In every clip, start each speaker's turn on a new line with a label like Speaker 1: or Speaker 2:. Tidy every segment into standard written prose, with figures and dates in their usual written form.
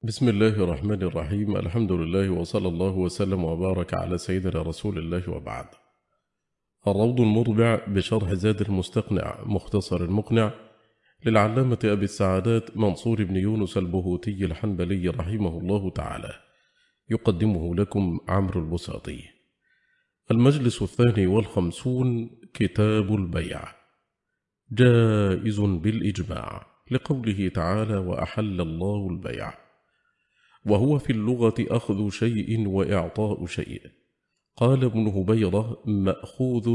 Speaker 1: بسم الله الرحمن الرحيم. الحمد لله وصلى الله وسلم وبارك على سيدنا رسول الله وبعد. الروض المربع بشرح زاد المستقنع مختصر المقنع للعلامة أبي السعادات منصور بن يونس البهوتي الحنبلي رحمه الله تعالى، يقدمه لكم عمرو البساطي. المجلس 52، كتاب البيع. جائز بالإجماع، لقوله تعالى: وأحل الله البيع، وهو في اللغة أخذ شيء وإعطاء شيء. قال ابن هبيرة: مأخوذ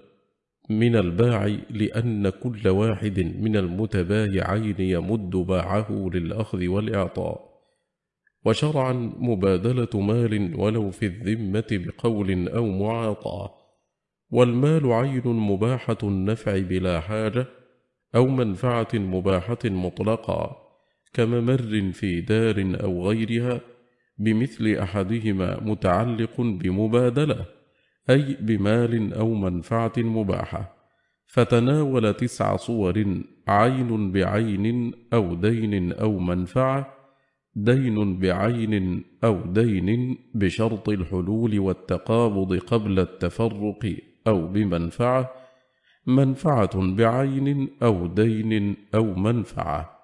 Speaker 1: من الباع، لأن كل واحد من المتبايعين يمد باعه للأخذ والإعطاء. وشرعا مبادلة مال ولو في الذمة بقول أو معاطاة. والمال عين مباحة النفع بلا حاجة، أو منفعة مباحة مطلقة، كممر في دار أو غيرها، بمثل أحدهما متعلق بمبادلة، أي بمال أو منفعة مباحة، فتناول 9 صور: عين بعين أو دين أو منفعة، دين بعين أو دين بشرط الحلول والتقابض قبل التفرق أو بمنفعة، منفعة بعين أو دين أو منفعة.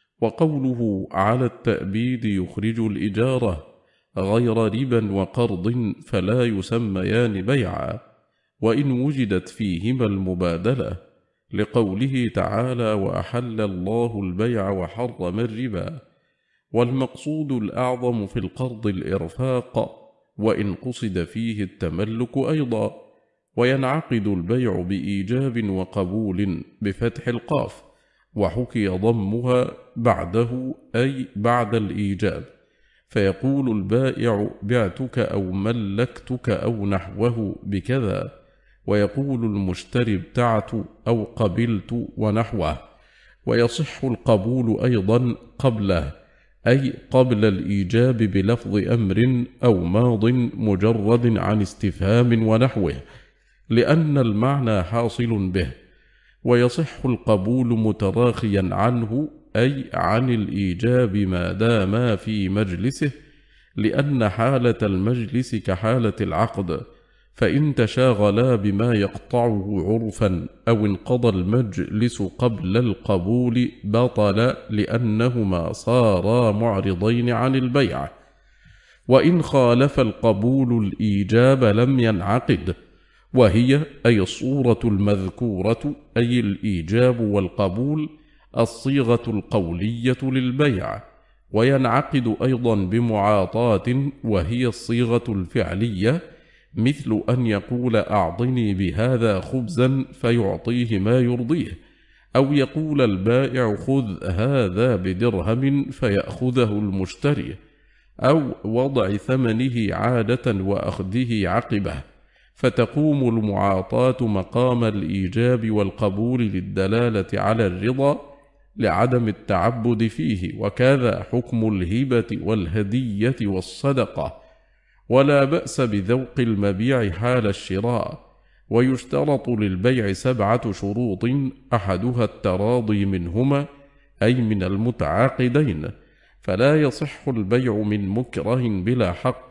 Speaker 1: وقوله على التأبيد يخرج الإجارة غير ربا وقرض فلا يسميان بيعا، وإن وجدت فيهما المبادلة، لقوله تعالى: وأحل الله البيع وحرم الربا. والمقصود الأعظم في القرض الإرفاق، وإن قصد فيه التملك أيضا. وينعقد البيع بإيجاب وقبول بفتح القاف، وحكي ضمها بعده، أي بعد الإيجاب، فيقول البائع: بعتك أو ملكتك أو نحوه بكذا، ويقول المشتري: ابتعت أو قبلت ونحوه. ويصح القبول أيضا قبله، أي قبل الإيجاب بلفظ أمر أو ماض مجرد عن استفهام ونحوه، لأن المعنى حاصل به. ويصح القبول متراخيا عنه، أي عن الإيجاب ما داما في مجلسه، لأن حالة المجلس كحالة العقد، فإن تشاغلا بما يقطعه عرفا أو انقضى المجلس قبل القبول بطل، لأنهما صارا معرضين عن البيع. وإن خالف القبول الإيجاب لم ينعقد، وهي أي الصورة المذكورة، أي الإيجاب والقبول، الصيغة القولية للبيع. وينعقد أيضا بمعاطاة، وهي الصيغة الفعلية، مثل أن يقول: أعطني بهذا خبزا، فيعطيه ما يرضيه، أو يقول البائع: خذ هذا بدرهم، فيأخذه المشتري، أو وضع ثمنه عادة وأخذه عقبه، فتقوم المعاطاة مقام الإيجاب والقبول للدلالة على الرضا لعدم التعبد فيه. وكذا حكم الهبة والهدية والصدقة. ولا بأس بذوق المبيع حال الشراء. ويشترط للبيع 7 شروط، أحدها التراضي منهما، أي من المتعاقدين، فلا يصح البيع من مكره بلا حق،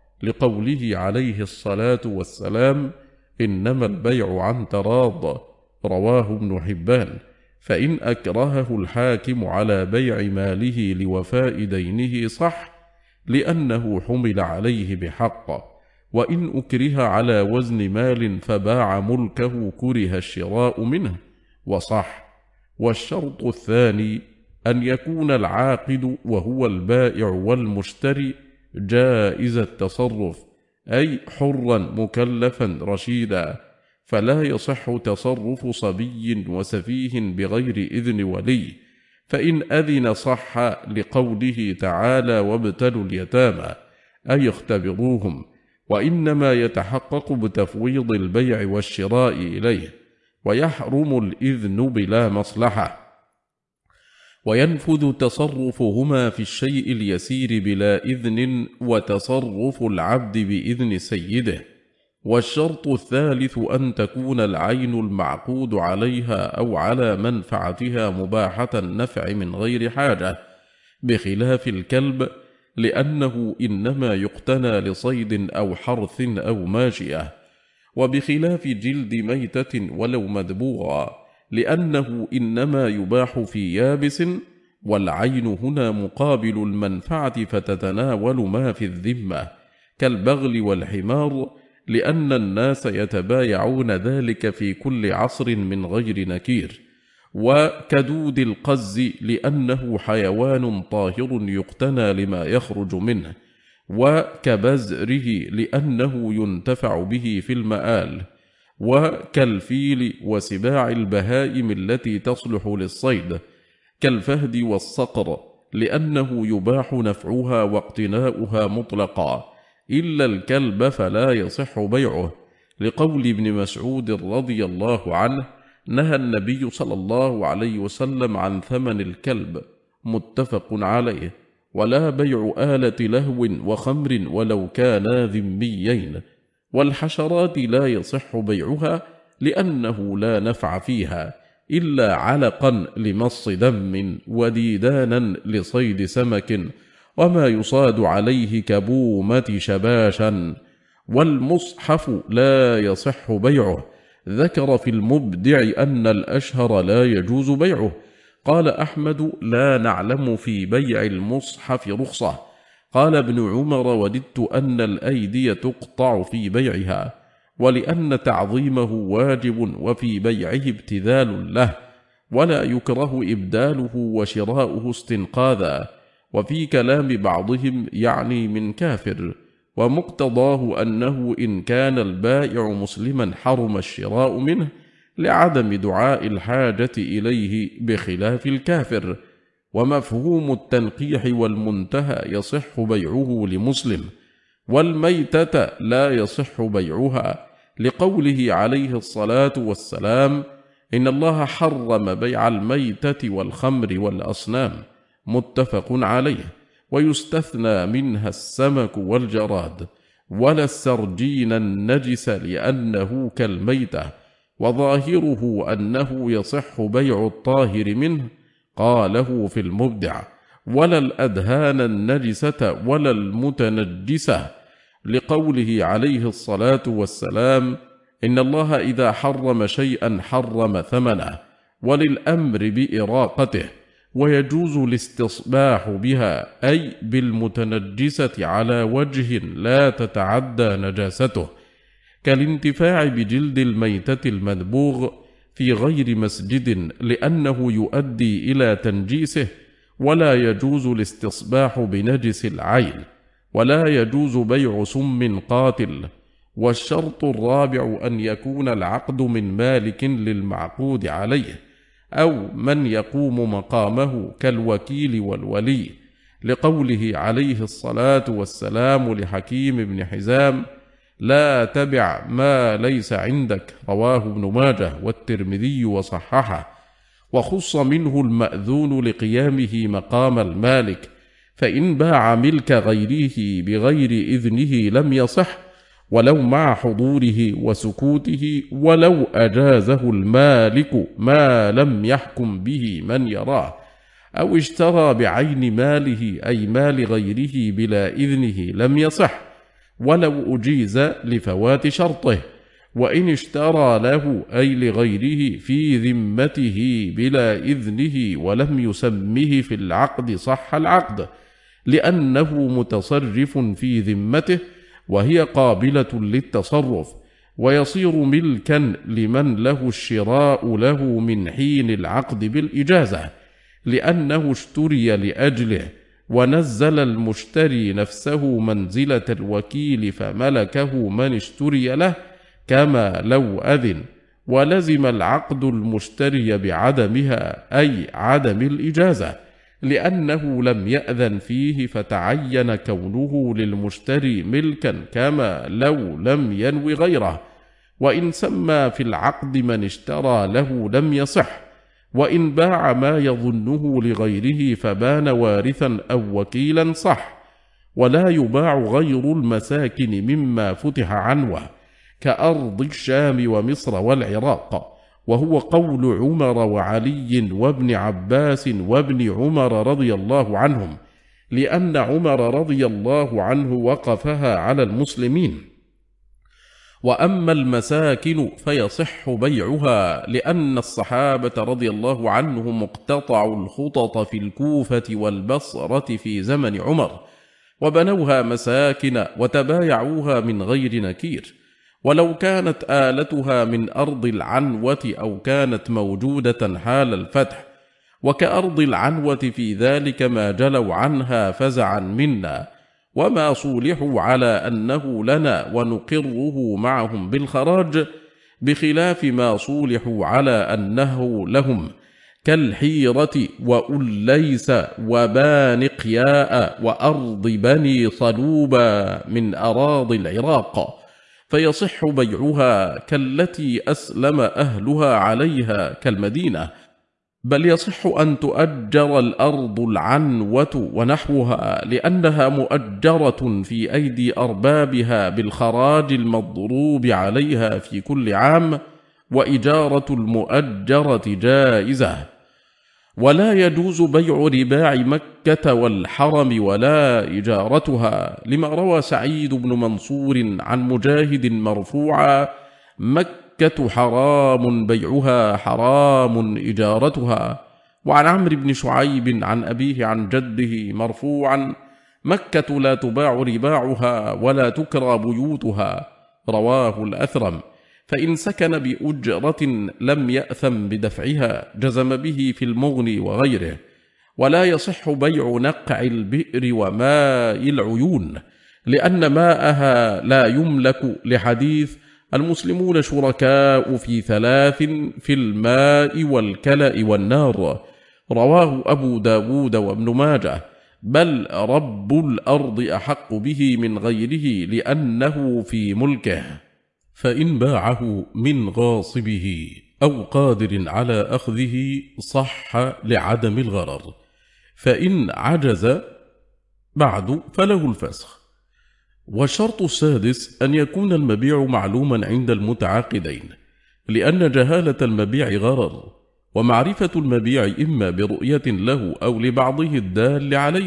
Speaker 1: لقوله عليه الصلاة والسلام: إنما البيع عن تراض، رواه ابن حبان. فإن أكرهه الحاكم على بيع ماله لوفاء دينه صح، لأنه حمل عليه بحق. وإن أكره على وزن مال فباع ملكه كره الشراء منه وصح. والشرط الثاني أن يكون العاقد وهو البائع والمشتري جائز التصرف، أي حرا مكلفا رشيدا، فلا يصح تصرف صبي وسفيه بغير إذن ولي، فإن أذن صح، لقوله تعالى: وابتلوا اليتامى، أي اختبروهم. وإنما يتحقق بتفويض البيع والشراء إليه، ويحرم الإذن بلا مصلحة. وينفذ تصرفهما في الشيء اليسير بلا إذن، وتصرف العبد بإذن سيده. والشرط الثالث أن تكون العين المعقود عليها أو على منفعتها مباحة النفع من غير حاجة، بخلاف الكلب لأنه إنما يقتنى لصيد أو حرث أو ماشية، وبخلاف جلد ميتة ولو مدبوغا لأنه إنما يباح في يابس، والعين هنا مقابل المنفعة فتتناول ما في الذمة كالبغل والحمار، لأن الناس يتبايعون ذلك في كل عصر من غير نكير، وكدود القز لأنه حيوان طاهر يقتنى لما يخرج منه، وكبزره لأنه ينتفع به في المآل، وكالفيل وسباع البهائم التي تصلح للصيد كالفهد والصقر لأنه يباح نفعها واقتناؤها مطلقا، إلا الكلب فلا يصح بيعه، لقول ابن مسعود رضي الله عنه: نهى النبي صلى الله عليه وسلم عن ثمن الكلب، متفق عليه، ولا بيع آلة لهو وخمر ولو كانا ذميين، والحشرات لا يصح بيعها لأنه لا نفع فيها إلا علقا لمص دم وديدانا لصيد سمك، وما يصاد عليه كبومة شباشا، والمصحف لا يصح بيعه. ذكر في المبدع أن الأشهر لا يجوز بيعه. قال أحمد: لا نعلم في بيع المصحف رخصة. قال ابن عمر: وددت أن الأيدي تقطع في بيعها، ولأن تعظيمه واجب وفي بيعه ابتذال له، ولا يكره إبداله وشراؤه استنقاذا، وفي كلام بعضهم يعني من كافر، ومقتضاه أنه إن كان البائع مسلما حرم الشراء منه لعدم دعاء الحاجة إليه بخلاف الكافر. ومفهوم التنقيح والمنتهى يصح بيعه لمسلم، والميتة لا يصح بيعها، لقوله عليه الصلاة والسلام: إن الله حرم بيع الميتة والخمر والأصنام، متفق عليه. ويستثنى منها السمك والجراد، ولا السرجين النجس لأنه كالميتة، وظاهره أنه يصح بيع الطاهر منه. قاله في المبدع: ولا الأدهان النجسة ولا المتنجسة، لقوله عليه الصلاة والسلام: إن الله إذا حرم شيئا حرم ثمنه، وللأمر بإراقته، ويجوز الاستصباح بها أي بالمتنجسة على وجه لا تتعدى نجاسته، كالانتفاع بجلد الميتة المدبوغ في غير مسجد لأنه يؤدي إلى تنجيسه، ولا يجوز الاستصباح بنجس العين، ولا يجوز بيع سم قاتل. والشرط الرابع أن يكون العقد من مالك للمعقود عليه أو من يقوم مقامه كالوكيل والولي، لقوله عليه الصلاة والسلام لحكيم بن حزام: لا تبع ما ليس عندك، رواه ابن ماجه والترمذي وصححه. وخص منه المأذون لقيامه مقام المالك، فإن باع ملك غيره بغير إذنه لم يصح، ولو مع حضوره وسكوته، ولو أجازه المالك ما لم يحكم به من يراه، أو اشترى بعين ماله أي مال غيره بلا إذنه لم يصح، ولو أجيز لفوات شرطه. وإن اشترى له أي لغيره في ذمته بلا إذنه ولم يسمه في العقد صح العقد، لأنه متصرف في ذمته وهي قابلة للتصرف، ويصير ملكا لمن له الشراء له من حين العقد بالإجازة، لأنه اشتري لأجله، ونزل المشتري نفسه منزلة الوكيل فملكه من اشتري له كما لو أذن، ولزم العقد المشتري بعدمها أي عدم الإجازة، لأنه لم يأذن فيه فتعين كونه للمشتري ملكا كما لو لم ينو غيره. وإن سمى في العقد من اشترى له لم يصح. وإن باع ما يظنه لغيره فبان وارثا أو وكيلا صح. ولا يباع غير المساكن مما فتح عنوه كأرض الشام ومصر والعراق، وهو قول عمر وعلي وابن عباس وابن عمر رضي الله عنهم، لأن عمر رضي الله عنه وقفها على المسلمين. وأما المساكن فيصح بيعها، لأن الصحابة رضي الله عنهم اقتطعوا الخطط في الكوفة والبصرة في زمن عمر، وبنوها مساكن وتبايعوها من غير نكير، ولو كانت آلتها من أرض العنوة أو كانت موجودة حال الفتح، وكأرض العنوة في ذلك ما جلوا عنها فزعا منا، وما صولحوا على أنه لنا ونقره معهم بالخراج، بخلاف ما صولحوا على أنه لهم، كالحيرة وأليس وبانقياء وأرض بني صلوبة من أراضي العراق، فيصح بيعها كالتي أسلم أهلها عليها كالمدينة، بل يصح أن تؤجر الأرض العنوة ونحوها، لأنها مؤجرة في أيدي أربابها بالخراج المضروب عليها في كل عام، وإجارة المؤجرة جائزة. ولا يجوز بيع رباع مكة والحرم ولا إجارتها، لما روى سعيد بن منصور عن مجاهد مرفوعا: مكة حرام بيعها حرام إجارتها. وعن عمرو بن شعيب عن أبيه عن جده مرفوعا: مكة لا تباع رباعها ولا تكرى بيوتها، رواه الأثرم. فإن سكن بأجرة لم يأثم بدفعها، جزم به في المغني وغيره. ولا يصح بيع نقع البئر وماء العيون، لأن ماءها لا يملك، لحديث: المسلمون شركاء في ثلاث: في الماء والكلأ والنار، رواه أبو داود وابن ماجه. بل رب الأرض أحق به من غيره، لأنه في ملكه. فإن باعه من غاصبه أو قادر على أخذه صح لعدم الغرر، فإن عجز بعد فله الفسخ. والشرط السادس أن يكون المبيع معلوما عند المتعاقدين، لأن جهالة المبيع غرر، ومعرفة المبيع إما برؤية له أو لبعضه الدال عليه،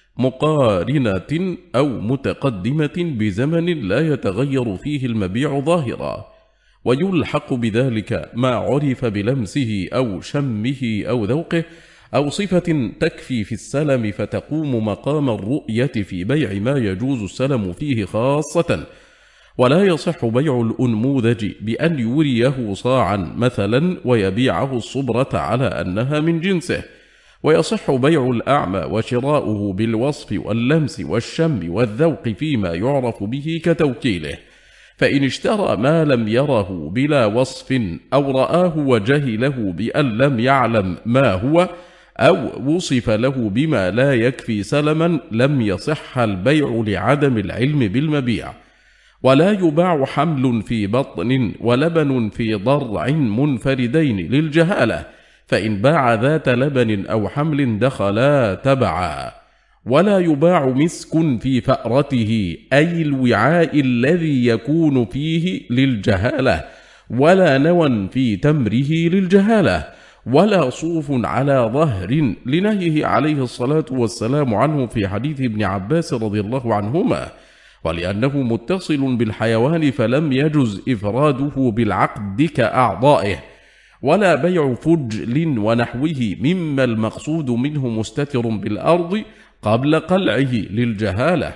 Speaker 1: مقارنة أو متقدمة بزمن لا يتغير فيه المبيع ظاهرا، ويلحق بذلك ما عرف بلمسه أو شمه أو ذوقه، أو صفة تكفي في السلم فتقوم مقام الرؤية في بيع ما يجوز السلم فيه خاصة. ولا يصح بيع الأنموذج بأن يريه صاعا مثلا ويبيعه الصبرة على أنها من جنسه. ويصح بيع الأعمى وشراؤه بالوصف واللمس والشم والذوق فيما يعرف به كتوكيله، فإن اشترى ما لم يره بلا وصف أو رآه وجهله بأن لم يعلم ما هو، أو وصف له بما لا يكفي سلما، لم يصح البيع لعدم العلم بالمبيع. ولا يباع حمل في بطن ولبن في ضرع منفردين للجهالة، فإن باع ذات لبن أو حمل دخلا تبعا. ولا يباع مسك في فأرته، أي الوعاء الذي يكون فيه للجهالة، ولا نوى في تمره للجهالة، ولا صوف على ظهر، لنهيه عليه الصلاة والسلام عنه في حديث ابن عباس رضي الله عنهما، ولأنه متصل بالحيوان فلم يجز إفراده بالعقد كأعضائه. ولا بيع فجل ونحوه مما المقصود منه مستتر بالأرض قبل قلعه للجهالة.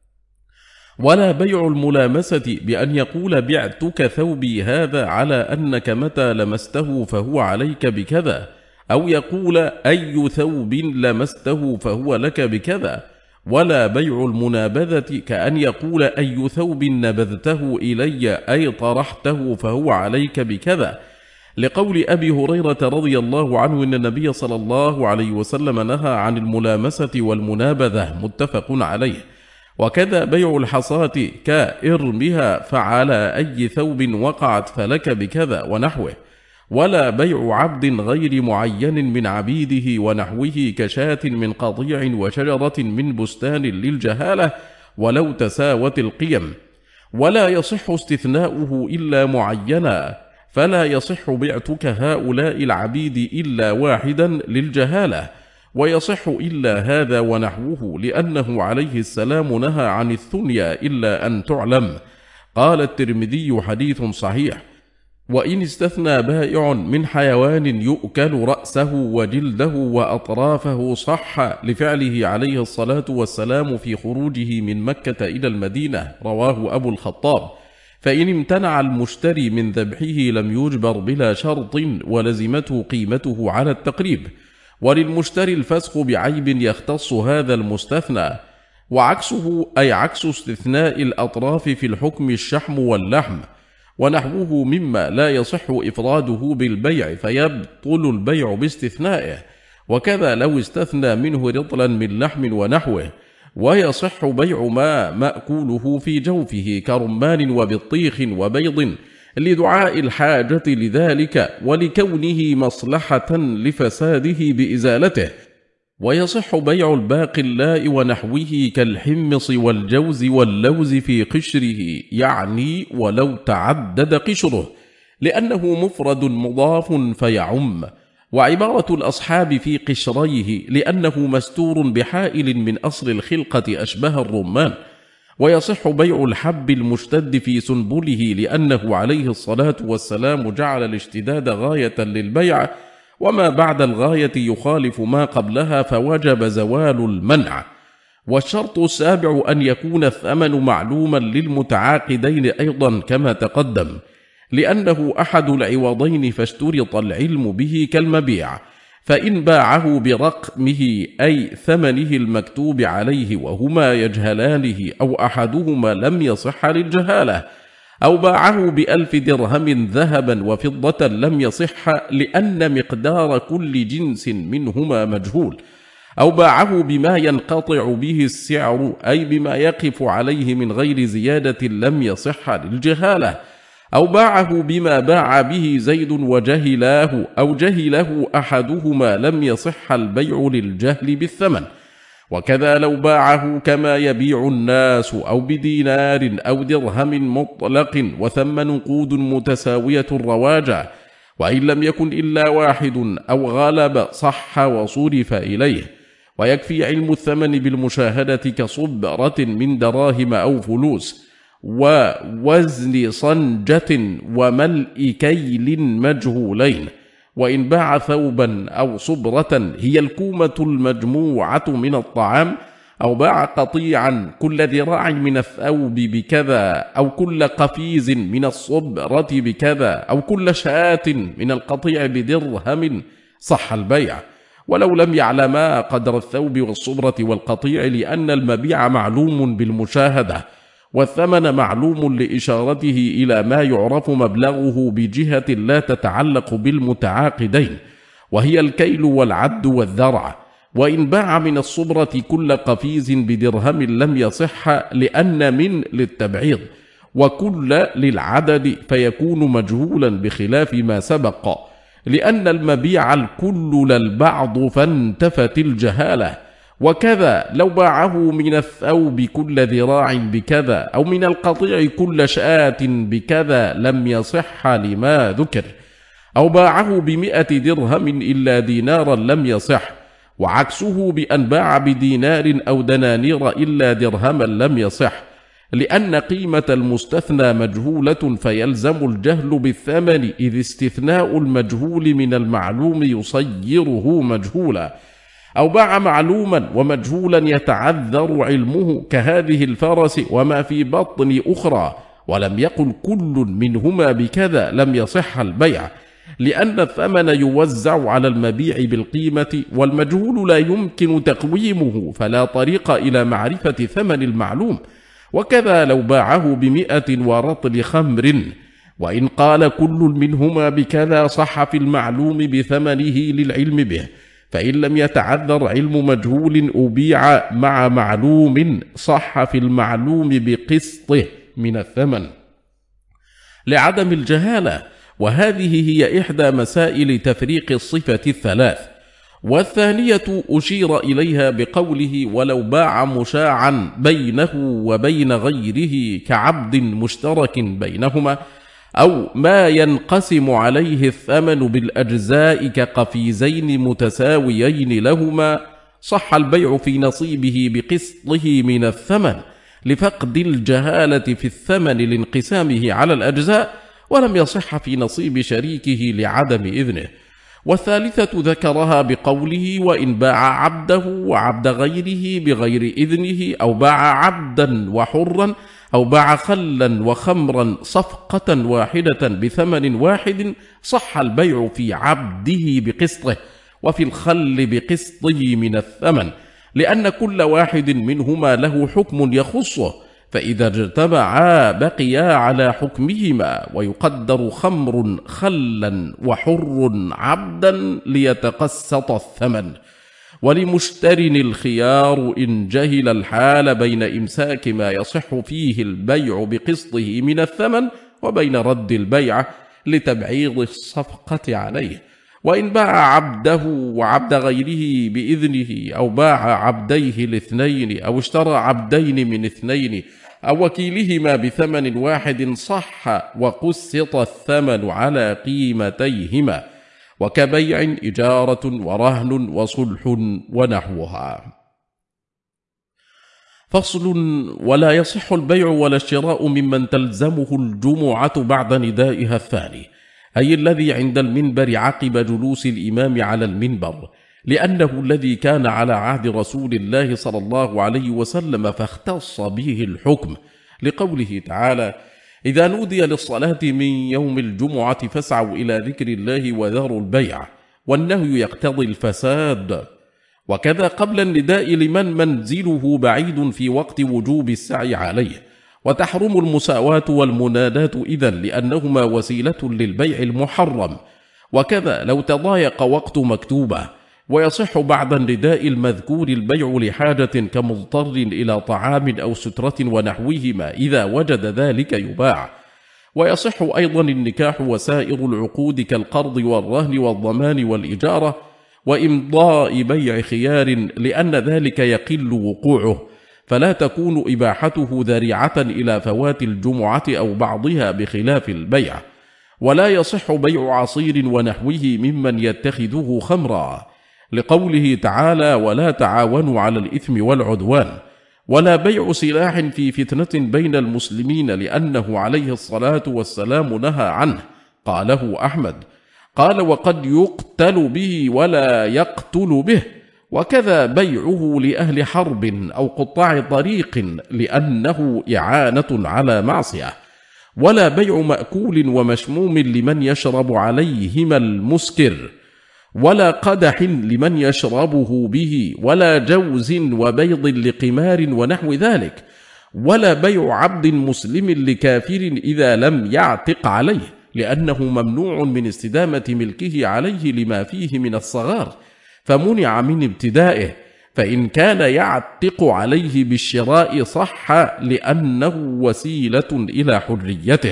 Speaker 1: ولا بيع الملامسة بأن يقول: بعتك ثوبي هذا على أنك متى لمسته فهو عليك بكذا، أو يقول: أي ثوب لمسته فهو لك بكذا. ولا بيع المنابذة كأن يقول: أي ثوب نبذته إلي، أي طرحته فهو عليك بكذا، لقول أبي هريرة رضي الله عنه إن النبي صلى الله عليه وسلم نهى عن الملامسة والمنابذة، متفق عليه. وكذا بيع الحصاة كإرمها فعلى أي ثوب وقعت فلك بكذا ونحوه. ولا بيع عبد غير معين من عبيده ونحوه كشاة من قطيع وشجرة من بستان للجهالة ولو تساوت القيم. ولا يصح استثناؤه إلا معينا، فلا يصح بعتك هؤلاء العبيد إلا واحدا للجهالة. ويصح إلا هذا ونحوه، لأنه عليه السلام نهى عن الثنيا إلا أن تعلم. قال الترمذي: حديث صحيح. وإن استثنى بائع من حيوان يؤكل رأسه وجلده وأطرافه صح، لفعله عليه الصلاة والسلام في خروجه من مكة إلى المدينة، رواه أبو الخطاب. فإن امتنع المشتري من ذبحه لم يجبر بلا شرط، ولزمته قيمته على التقريب. وللمشتري الفسخ بعيب يختص هذا المستثنى، وعكسه أي عكس استثناء الأطراف في الحكم الشحم واللحم ونحوه مما لا يصح إفراده بالبيع فيبطل البيع باستثنائه، وكذا لو استثنى منه رطلا من لحم ونحوه. ويصح بيع ما مأكوله في جوفه كرمان وبطيخ وبيض لدعاء الحاجة لذلك ولكونه مصلحة لفساده بإزالته. ويصح بيع الباقلاء ونحوه كالحمص والجوز واللوز في قشره، يعني ولو تعدد قشره، لأنه مفرد مضاف فيعم. وعبارة الأصحاب في قشريه لأنه مستور بحائل من أصل الخلقة أشبه الرمان. ويصح بيع الحب المشتد في سنبله، لأنه عليه الصلاة والسلام جعل الاشتداد غاية للبيع، وما بعد الغاية يخالف ما قبلها فوجب زوال المنع. والشرط السابع أن يكون الثمن معلوما للمتعاقدين أيضا كما تقدم، لأنه أحد العوضين فاشترط العلم به كالمبيع. فإن باعه برقمه أي ثمنه المكتوب عليه وهما يجهلانه أو أحدهما لم يصح للجهالة، أو باعه ب1000 درهم ذهبا وفضة لم يصح لأن مقدار كل جنس منهما مجهول، أو باعه بما ينقطع به السعر أي بما يقف عليه من غير زيادة لم يصح للجهالة، أو باعه بما باع به زيد وجهلاه أو جهله أحدهما لم يصح البيع للجهل بالثمن. وكذا لو باعه كما يبيع الناس أو بدينار أو درهم مطلق وثم نقود متساوية الرواجع، وإن لم يكن إلا واحد أو غلب صح وصرف إليه. ويكفي علم الثمن بالمشاهدة كصبرة من دراهم أو فلوس، ووزن صنجة وملء كيل مجهولين. وإن باع ثوبا أو صبرة هي الكومة المجموعة من الطعام، أو باع قطيعا كل ذراع من الثوب بكذا، أو كل قفيز من الصبرة بكذا، أو كل شاة من القطيع بدرهم، صح البيع، ولو لم يعلما قدر الثوب والصبرة والقطيع، لأن المبيع معلوم بالمشاهدة، والثمن معلوم لإشارته إلى ما يعرف مبلغه بجهة لا تتعلق بالمتعاقدين، وهي الكيل والعد والذرع. وإن باع من الصبرة كل قفيز بدرهم لم يصح، لأن من للتبعيض، وكل للعدد فيكون مجهولا بخلاف ما سبق، لأن المبيع الكل لا البعض فانتفت الجهالة. وكذا لو باعه من الثوب كل ذراع بكذا، أو من القطيع كل شاة بكذا لم يصح لما ذكر، أو باعه ب100 درهم إلا دينارا لم يصح، وعكسه بأن باع بدينار أو دنانير إلا درهما لم يصح، لأن قيمة المستثنى مجهولة فيلزم الجهل بالثمن، إذ استثناء المجهول من المعلوم يصيره مجهولا. أو باع معلوما ومجهولا يتعذر علمه كهذه الفرس وما في بطن أخرى، ولم يقل كل منهما بكذا لم يصح البيع، لأن الثمن يوزع على المبيع بالقيمة، والمجهول لا يمكن تقويمه فلا طريق إلى معرفة ثمن المعلوم. وكذا لو باعه ب100 ورطل خمر، وإن قال كل منهما بكذا صح في المعلوم بثمنه للعلم به، فإن لم يتعذر علم مجهول أبيع مع معلوم صح في المعلوم بقسطه من الثمن لعدم الجهالة. وهذه هي إحدى مسائل تفريق الصفة الثلاث. والثانية أشير إليها بقوله ولو باع مشاعا بينه وبين غيره كعبد مشترك بينهما، أو ما ينقسم عليه الثمن بالأجزاء كقفيزين متساويين لهما، صح البيع في نصيبه بقسطه من الثمن لفقد الجهالة في الثمن لانقسامه على الأجزاء، ولم يصح في نصيب شريكه لعدم إذنه. والثالثة ذكرها بقوله: وإن باع عبده وعبد غيره بغير إذنه، أو باع عبدا وحرا، أو باع خلا وخمرا صفقة واحدة بثمن واحد، صح البيع في عبده بقسطه وفي الخل بقسطه من الثمن، لأن كل واحد منهما له حكم يخصه، فإذا اجتمعا بقيا على حكمهما، ويقدر خمر خلا وحر عبدا ليتقسط الثمن. ولمشتر الخيار إن جهل الحال بين إمساك ما يصح فيه البيع بقسطه من الثمن وبين رد البيع لتبعيض الصفقة عليه. وإن باع عبده وعبد غيره بإذنه، أو باع عبديه الاثنين، أو اشترى عبدين من اثنين، أو وكيلهما بثمن واحد، صح وقسط الثمن على قيمتيهما، وكبيع إجارة ورهن وصلح ونحوها. فصل: ولا يصح البيع ولا الشراء ممن تلزمه الجمعة بعد ندائها الثاني، أي الذي عند المنبر عقب جلوس الإمام على المنبر، لأنه الذي كان على عهد رسول الله صلى الله عليه وسلم فاختص به الحكم، لقوله تعالى: إذا نودي للصلاة من يوم الجمعة فاسعوا إلى ذكر الله وذروا البيع، والنهي يقتضي الفساد. وكذا قبل النداء لمن منزله بعيد في وقت وجوب السعي عليه، وتحرم المساواة والمنادات إذن، لأنهما وسيلة للبيع المحرم. وكذا لو تضايق وقت مكتوبة، ويصح بعد النداء المذكور البيع لحاجة كمضطر إلى طعام أو سترة ونحوهما، إذا وجد ذلك يباع. ويصح أيضا النكاح وسائر العقود كالقرض والرهن والضمان والإجارة وإمضاء بيع خيار، لأن ذلك يقل وقوعه، فلا تكون إباحته ذريعة إلى فوات الجمعة أو بعضها بخلاف البيع. ولا يصح بيع عصير ونحوه ممن يتخذه خمرا، لقوله تعالى: ولا تعاونوا على الإثم والعدوان. ولا بيع سلاح في فتنة بين المسلمين، لأنه عليه الصلاة والسلام نهى عنه، قاله أحمد. قال: وقد يقتل به ولا يقتل به. وكذا بيعه لأهل حرب أو قطاع طريق، لأنه إعانة على معصية. ولا بيع مأكول ومشموم لمن يشرب عليهما المسكر، ولا قدح لمن يشربه به، ولا جوز وبيض لقمار ونحو ذلك. ولا بيع عبد مسلم لكافر إذا لم يعتق عليه، لأنه ممنوع من استدامة ملكه عليه لما فيه من الصغار، فمنع من ابتدائه. فإن كان يعتق عليه بالشراء صح، لأنه وسيلة إلى حريته.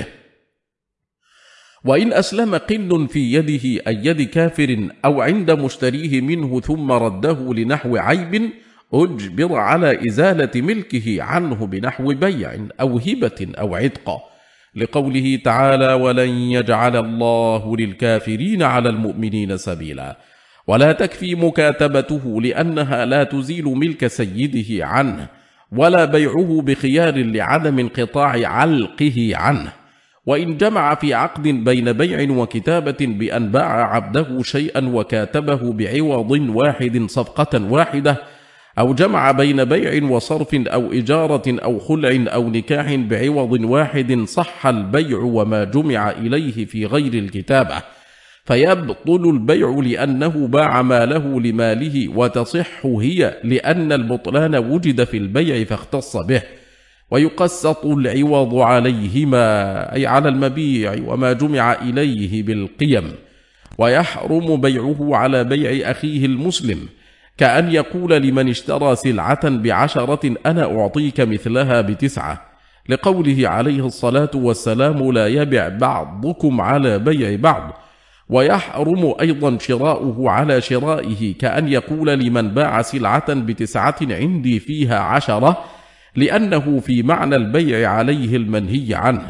Speaker 1: وإن أسلم قن في يده أي يد كافر أو عند مشتريه منه ثم رده لنحو عيب، أجبر على إزالة ملكه عنه بنحو بيع أو هبة أو عتق، لقوله تعالى: ولن يجعل الله للكافرين على المؤمنين سبيلا. ولا تكفي مكاتبته، لأنها لا تزيل ملك سيده عنه، ولا بيعه بخيار لعدم انقطاع علقه عنه. وإن جمع في عقد بين بيع وكتابة بأن باع عبده شيئا وكاتبه بعوض واحد صفقة واحدة، أو جمع بين بيع وصرف أو إجارة أو خلع أو نكاح بعوض واحد، صح البيع وما جمع إليه في غير الكتابة، فيبطل البيع لأنه باع ماله لماله، وتصح هي لأن البطلان وجد في البيع فاختص به. ويقسط العوض عليهما، أي على المبيع وما جمع إليه بالقيم. ويحرم بيعه على بيع أخيه المسلم، كأن يقول لمن اشترى سلعة ب10 أنا أعطيك مثلها ب9، لقوله عليه الصلاة والسلام: لا يبع بعضكم على بيع بعض. ويحرم أيضا شراؤه على شرائه، كأن يقول لمن باع سلعة ب9 عندي فيها 10، لأنه في معنى البيع عليه المنهي عنه.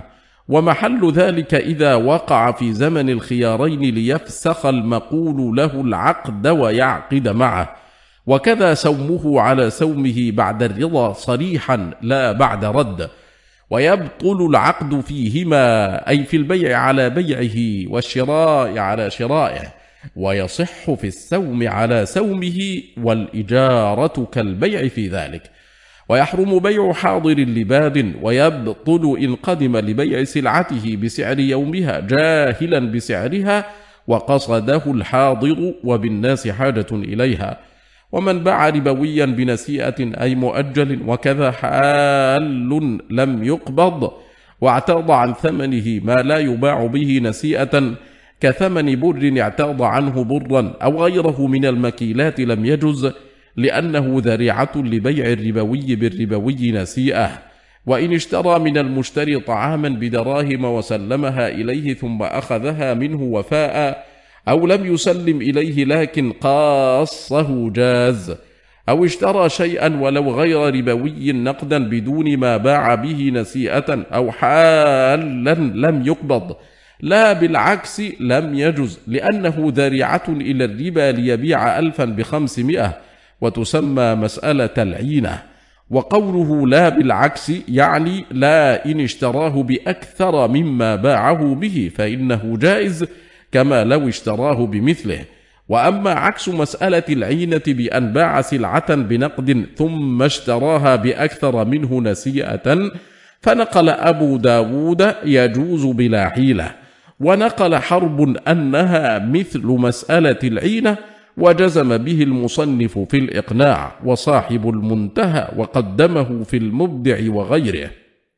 Speaker 1: ومحل ذلك إذا وقع في زمن الخيارين ليفسخ المقول له العقد ويعقد معه، وكذا سومه على سومه بعد الرضا صريحا لا بعد رد، ويبطل العقد فيهما أي في البيع على بيعه والشراء على شرائه، ويصح في السوم على سومه والإجارة كالبيع في ذلك، ويحرم بيع حاضر لباد، ويبطل إن قدم لبيع سلعته بسعر يومها جاهلا بسعرها وقصده الحاضر وبالناس حاجة إليها. ومن باع ربويا بنسيئة أي مؤجل وكذا حال لم يقبض، واعتاض عن ثمنه ما لا يباع به نسيئة كثمن بر اعتاض عنه برا أو غيره من المكيلات لم يجز، لأنه ذريعة لبيع الربوي بالربوي نسيئة. وإن اشترى من المشتري طعاما بدراهم وسلمها إليه ثم أخذها منه وفاء، أو لم يسلم إليه لكن قاصه جاز، أو اشترى شيئا ولو غير ربوي نقدا بدون ما باع به نسيئة أو حالا لم يقبض، لا بالعكس لم يجز، لأنه ذريعة إلى الربا ليبيع 1000 ب500، وتسمى مسألة العينة. وقوله لا بالعكس يعني لا إن اشتراه بأكثر مما باعه به فإنه جائز كما لو اشتراه بمثله. وأما عكس مسألة العينة بأن باع سلعة بنقد ثم اشتراها بأكثر منه نسيئة، فنقل أبو داود يجوز بلا حيلة، ونقل حرب أنها مثل مسألة العينة، وجزم به المصنف في الإقناع وصاحب المنتهى، وقدمه في المبدع وغيره.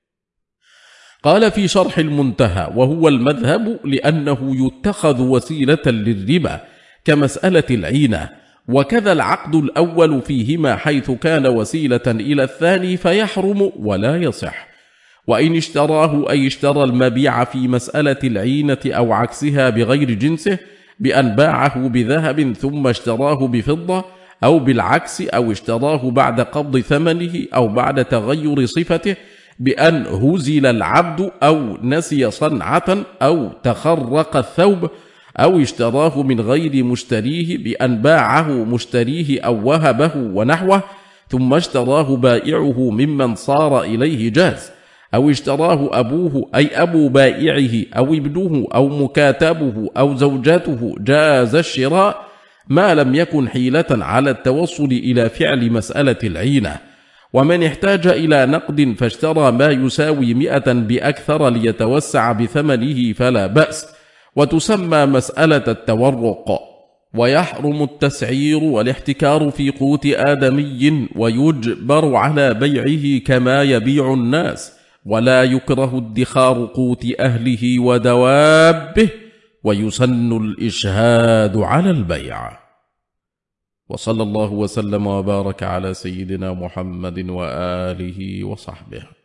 Speaker 1: قال في شرح المنتهى: وهو المذهب لأنه يتخذ وسيلة للربا كمسألة العينة، وكذا العقد الأول فيهما حيث كان وسيلة إلى الثاني فيحرم ولا يصح. وإن اشتراه أي اشترى المبيع في مسألة العينة أو عكسها بغير جنسه بأن باعه بذهب ثم اشتراه بفضة، أو بالعكس، أو اشتراه بعد قبض ثمنه أو بعد تغير صفته بأن هزل العبد أو نسي صنعة أو تخرق الثوب، أو اشتراه من غير مشتريه بأن باعه مشتريه أو وهبه ونحوه ثم اشتراه بائعه ممن صار إليه جاز، أو اشتراه أبوه أي أبو بائعه أو ابنه أو مكاتبه أو زوجته جاز الشراء ما لم يكن حيلة على التوصل إلى فعل مسألة العينة. ومن احتاج إلى نقد فاشترى ما يساوي 100 بأكثر ليتوسع بثمنه فلا بأس، وتسمى مسألة التورق. ويحرم التسعير والاحتكار في قوت آدمي، ويجبر على بيعه كما يبيع الناس، ولا يكره ادخار قوت أهله ودوابه، ويسن الإشهاد على البيع. وصلى الله وسلم وبارك على سيدنا محمد وآله وصحبه.